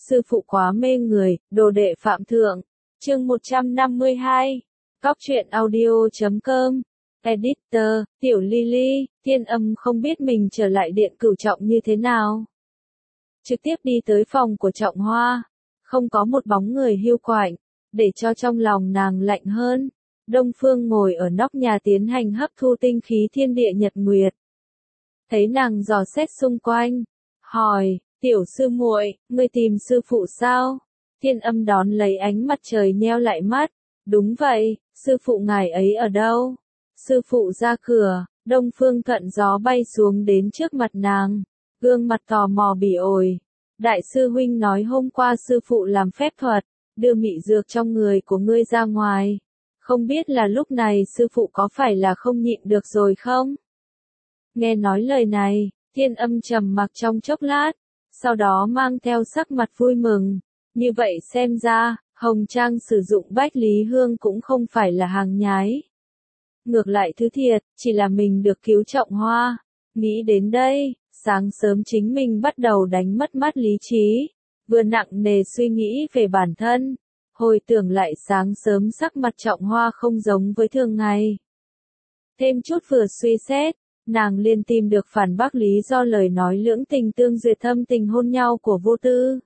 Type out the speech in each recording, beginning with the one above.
sư phụ quá mê người, đồ đệ phạm thượng. Chương 152. Cóc truyện audio.com. Editor, Tiểu Lily, Thiên Âm không biết mình trở lại điện Cửu Trọng như thế nào. Trực tiếp đi tới phòng của Trọng Hoa. Không có một bóng người hiu quạnh, để cho trong lòng nàng lạnh hơn. Đông Phương ngồi ở nóc nhà tiến hành hấp thu tinh khí thiên địa nhật nguyệt. Thấy nàng dò xét xung quanh, hỏi, tiểu sư muội, ngươi tìm sư phụ sao? Thiên Âm đón lấy ánh mặt trời nheo lại mắt, đúng vậy, sư phụ ngài ấy ở đâu? Sư phụ ra cửa, Đông Phương thuận gió bay xuống đến trước mặt nàng, gương mặt tò mò bỉ ổi. Đại sư huynh nói hôm qua sư phụ làm phép thuật, đưa mị dược trong người của ngươi ra ngoài. Không biết là lúc này sư phụ có phải là không nhịn được rồi không? Nghe nói lời này, Thiên Âm trầm mặc trong chốc lát, sau đó mang theo sắc mặt vui mừng. Như vậy xem ra, Hồng Trang sử dụng Bách Lý Hương cũng không phải là hàng nhái. Ngược lại thứ thiệt, chỉ là mình được cứu Trọng Hoa. Nghĩ đến đây, sáng sớm chính mình bắt đầu đánh mất mắt lý trí, vừa nặng nề suy nghĩ về bản thân. Hồi tưởng lại sáng sớm sắc mặt Trọng Hoa không giống với thường ngày. Thêm chút vừa suy xét, nàng liền tìm được phản bác lý do lời nói lưỡng tình tương duyệt thâm tình hôn nhau của Vô Tư.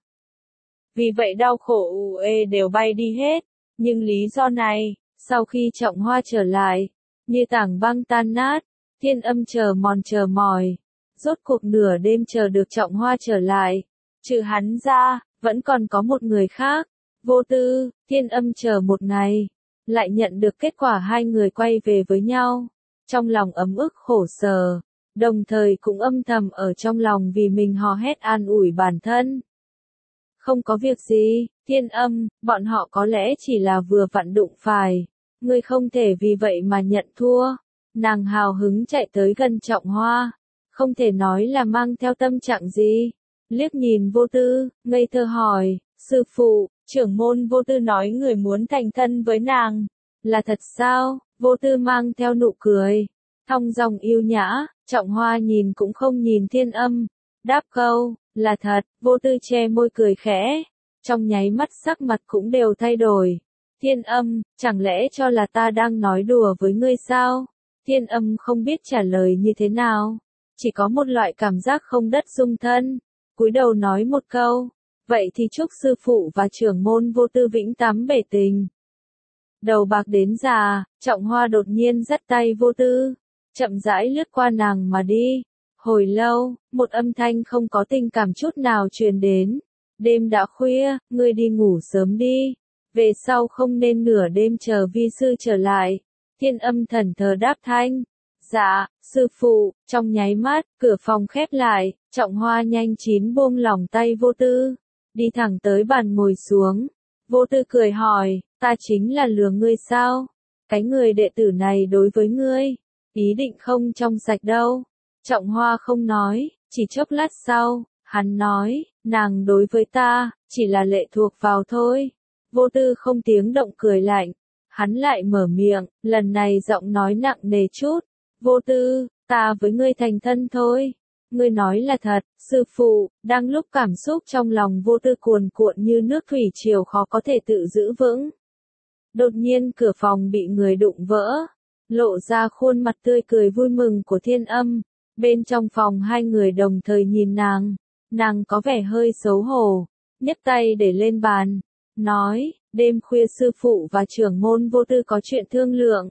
Vì vậy đau khổ u ê đều bay đi hết, nhưng lý do này, sau khi Trọng Hoa trở lại, như tảng băng tan nát. Thiên Âm chờ mỏi, rốt cuộc nửa đêm chờ được Trọng Hoa trở lại. Trừ hắn ra, vẫn còn có một người khác. Vô Tư. Thiên Âm chờ một ngày, lại nhận được kết quả hai người quay về với nhau. Trong lòng ấm ức khổ sở, đồng thời cũng âm thầm ở trong lòng vì mình hò hét an ủi bản thân. Không có việc gì, Thiên Âm, bọn họ có lẽ chỉ là vừa vặn đụng phải. Ngươi không thể vì vậy mà nhận thua. Nàng hào hứng chạy tới gần Trọng Hoa, không thể nói là mang theo tâm trạng gì. Liếc nhìn Vô Tư, ngây thơ hỏi, sư phụ, trưởng môn Vô Tư nói người muốn thành thân với nàng. Là thật sao? Vô Tư mang theo nụ cười, thong dong yêu nhã. Trọng Hoa nhìn cũng không nhìn Thiên Âm, đáp câu, là thật. Vô Tư che môi cười khẽ, trong nháy mắt sắc mặt cũng đều thay đổi. Thiên Âm, chẳng lẽ cho là ta đang nói đùa với ngươi sao? Thiên Âm không biết trả lời như thế nào, chỉ có một loại cảm giác không đất dung thân, cúi đầu nói một câu, vậy thì chúc sư phụ và trưởng môn Vô Tư vĩnh tám bể tình. Đầu bạc đến già, Trọng Hoa đột nhiên dắt tay Vô Tư, chậm rãi lướt qua nàng mà đi. Hồi lâu, một âm thanh không có tình cảm chút nào truyền đến. Đêm đã khuya, ngươi đi ngủ sớm đi. Về sau không nên nửa đêm chờ vi sư trở lại. Thiên Âm thẫn thờ đáp thanh. Dạ, sư phụ. Trong nháy mắt, cửa phòng khép lại, Trọng Hoa nhanh chín buông lỏng tay Vô Tư, đi thẳng tới bàn ngồi xuống. Vô Tư cười hỏi, ta chính là lừa ngươi sao? Cái người đệ tử này đối với ngươi, ý định không trong sạch đâu. Trọng Hoa không nói, chỉ chốc lát sau, hắn nói, nàng đối với ta, chỉ là lệ thuộc vào thôi. Vô Tư không tiếng động cười lạnh, hắn lại mở miệng, lần này giọng nói nặng nề chút. Vô Tư, ta với ngươi thành thân thôi. Ngươi nói là thật, sư phụ. Đang lúc cảm xúc trong lòng Vô Tư cuồn cuộn như nước thủy triều khó có thể tự giữ vững. Đột nhiên cửa phòng bị người đụng vỡ, lộ ra khuôn mặt tươi cười vui mừng của Thiên Âm. Bên trong phòng hai người đồng thời nhìn nàng có vẻ hơi xấu hổ, nhấc tay để lên bàn, nói, đêm khuya sư phụ và trưởng môn Vô Tư có chuyện thương lượng.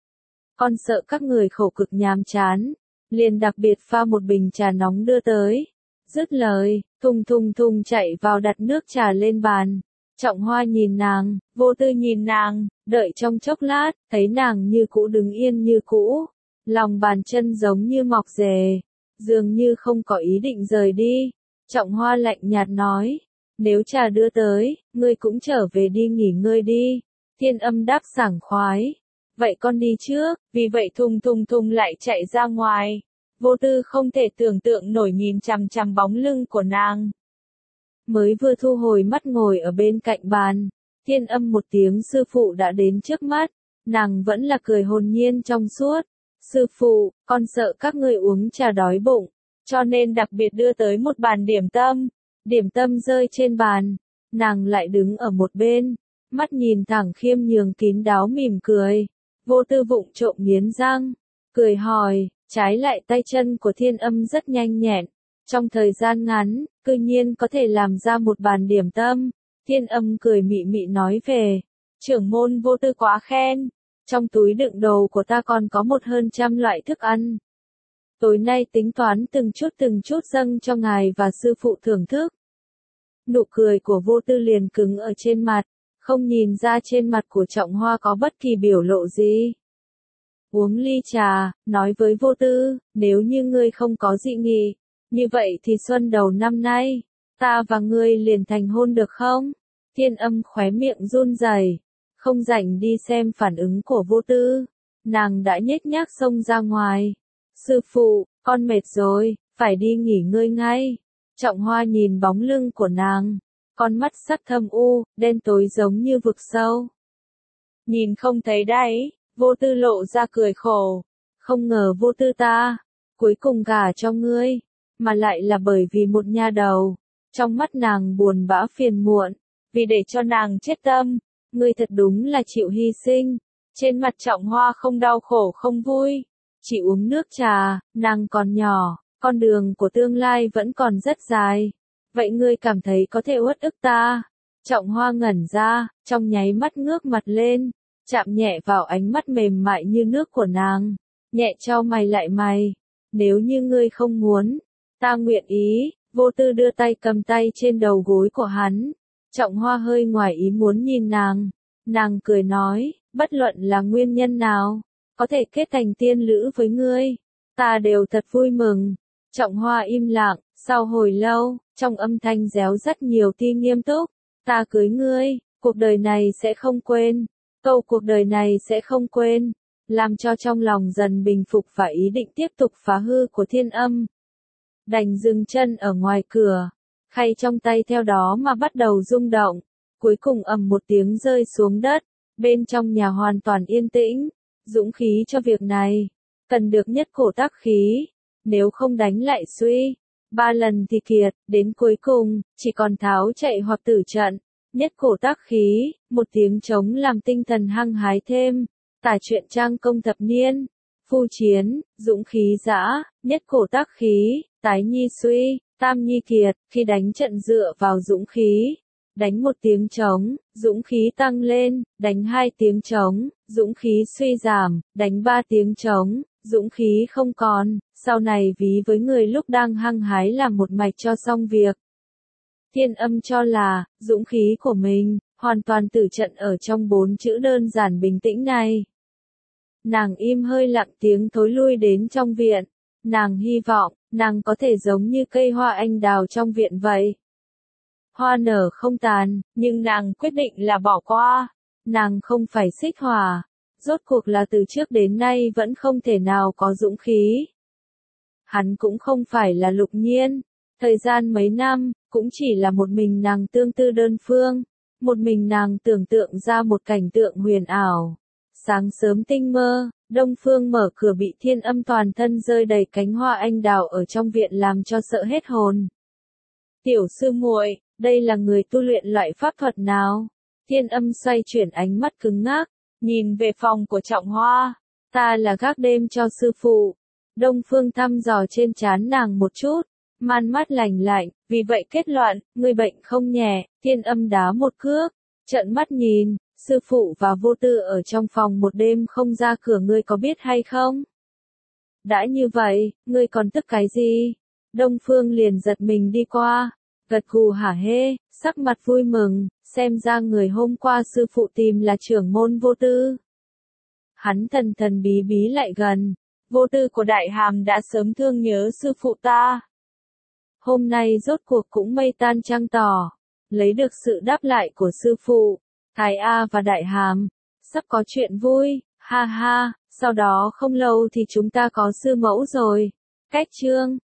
Con sợ các người khổ cực nhàm chán, liền đặc biệt pha một bình trà nóng đưa tới. Dứt lời, thùng chạy vào đặt nước trà lên bàn. Trọng Hoa nhìn nàng, Vô Tư nhìn nàng, đợi trong chốc lát, thấy nàng như cũ đứng yên như cũ. Lòng bàn chân giống như mọc rễ, dường như không có ý định rời đi. Trọng Hoa lạnh nhạt nói, nếu trà đưa tới, ngươi cũng trở về đi nghỉ ngơi đi. Thiên Âm đáp sảng khoái, vậy con đi trước. Vì vậy thùng lại chạy ra ngoài. Vô Tư không thể tưởng tượng nổi nhìn chằm chằm bóng lưng của nàng. Mới vừa thu hồi mắt ngồi ở bên cạnh bàn, Thiên Âm một tiếng sư phụ đã đến trước mắt, nàng vẫn là cười hồn nhiên trong suốt. Sư phụ, con sợ các ngươi uống trà đói bụng, cho nên đặc biệt đưa tới một bàn điểm tâm. Điểm tâm rơi trên bàn, nàng lại đứng ở một bên, mắt nhìn thẳng khiêm nhường kín đáo mỉm cười. Vô Tư vụng trộm nghiến răng, cười hỏi, trái lại tay chân của Thiên Âm rất nhanh nhẹn, trong thời gian ngắn, cư nhiên có thể làm ra một bàn điểm tâm. Thiên Âm cười mị mị nói về, trưởng môn Vô Tư quá khen, trong túi đựng đồ của ta còn có hơn 100 loại thức ăn. Tối nay tính toán từng chút dâng cho ngài và sư phụ thưởng thức. Nụ cười của Vô Tư liền cứng ở trên mặt, không nhìn ra trên mặt của Trọng Hoa có bất kỳ biểu lộ gì. Uống ly trà, nói với Vô Tư, nếu như ngươi không có dị nghị, như vậy thì xuân đầu năm nay, ta và ngươi liền thành hôn được không? Thiên Âm khóe miệng run rẩy, không rảnh đi xem phản ứng của Vô Tư, nàng đã nhếch nhác xông ra ngoài. Sư phụ, con mệt rồi, phải đi nghỉ ngơi ngay. Trọng Hoa nhìn bóng lưng của nàng, con mắt sắc thâm u, đen tối giống như vực sâu. Nhìn không thấy đáy, Vô Tư lộ ra cười khổ. Không ngờ Vô Tư ta, cuối cùng gả cho ngươi, mà lại là bởi vì một nha đầu. Trong mắt nàng buồn bã phiền muộn, vì để cho nàng chết tâm, ngươi thật đúng là chịu hy sinh. Trên mặt Trọng Hoa không đau khổ không vui, chỉ uống nước trà, nàng còn nhỏ, con đường của tương lai vẫn còn rất dài. Vậy ngươi cảm thấy có thể uất ức ta? Trọng Hoa ngẩn ra, trong nháy mắt ngước mặt lên, chạm nhẹ vào ánh mắt mềm mại như nước của nàng, nhẹ chau mày lại mày. Nếu như ngươi không muốn, ta nguyện ý. Vô Tư đưa tay cầm tay trên đầu gối của hắn. Trọng Hoa hơi ngoài ý muốn nhìn nàng. Nàng cười nói, bất luận là nguyên nhân nào, có thể kết thành tiên lữ với ngươi, ta đều thật vui mừng. Trọng Hoa im lặng, sau hồi lâu, trong âm thanh réo rất nhiều tia nghiêm túc. Ta cưới ngươi, cuộc đời này sẽ không quên. Câu cuộc đời này sẽ không quên, làm cho trong lòng dần bình phục và ý định tiếp tục phá hư của Thiên Âm. Đành dừng chân ở ngoài cửa, khay trong tay theo đó mà bắt đầu rung động, cuối cùng ầm một tiếng rơi xuống đất, bên trong nhà hoàn toàn yên tĩnh. Dũng khí cho việc này, cần được nhất cổ tác khí, nếu không đánh lại suy, 3 lần thì kiệt, đến cuối cùng, chỉ còn tháo chạy hoặc tử trận. Nhất cổ tác khí, một tiếng trống làm tinh thần hăng hái thêm. Tả truyện trang công thập niên, phu chiến, dũng khí dã, nhất cổ tác khí, tái nhi suy, tam nhi kiệt, khi đánh trận dựa vào dũng khí. Đánh một tiếng trống, dũng khí tăng lên, đánh 2 tiếng trống, dũng khí suy giảm, đánh 3 tiếng trống, dũng khí không còn, sau này ví với người lúc đang hăng hái làm một mạch cho xong việc. Thiên Âm cho là, dũng khí của mình, hoàn toàn tử trận ở trong 4 chữ đơn giản bình tĩnh này. Nàng im hơi lặng tiếng thối lui đến trong viện, nàng hy vọng, nàng có thể giống như cây hoa anh đào trong viện vậy. Hoa nở không tàn, nhưng nàng quyết định là bỏ qua. Nàng không phải Xích Hỏa, rốt cuộc là từ trước đến nay vẫn không thể nào có dũng khí. Hắn cũng không phải là Lục Nhiên, thời gian mấy năm, cũng chỉ là một mình nàng tương tư đơn phương, một mình nàng tưởng tượng ra một cảnh tượng huyền ảo. Sáng sớm tinh mơ, Đông Phương mở cửa bị Thiên Âm toàn thân rơi đầy cánh hoa anh đào ở trong viện làm cho sợ hết hồn. Tiểu sư muội, đây là người tu luyện loại pháp thuật nào? Thiên Âm xoay chuyển ánh mắt cứng ngắc, nhìn về phòng của Trọng Hoa. Ta là gác đêm cho sư phụ. Đông Phương thăm dò trên trán nàng một chút, man mắt lạnh lạnh, vì vậy kết luận, ngươi bệnh không nhẹ. Thiên Âm đá một cước, trợn mắt nhìn, sư phụ và Vô Tư ở trong phòng một đêm không ra cửa, ngươi có biết hay không? Đã như vậy, ngươi còn tức cái gì? Đông Phương liền giật mình đi qua, gật gù hả hê, sắc mặt vui mừng, xem ra người hôm qua sư phụ tìm là trưởng môn Vô Tư. Hắn thần thần bí bí lại gần, Vô Tư của Đại Hàm đã sớm thương nhớ sư phụ ta. Hôm nay rốt cuộc cũng mây tan trăng tỏ, lấy được sự đáp lại của sư phụ, Thái A và Đại Hàm, sắp có chuyện vui, ha ha, sau đó không lâu thì chúng ta có sư mẫu rồi. Cách chương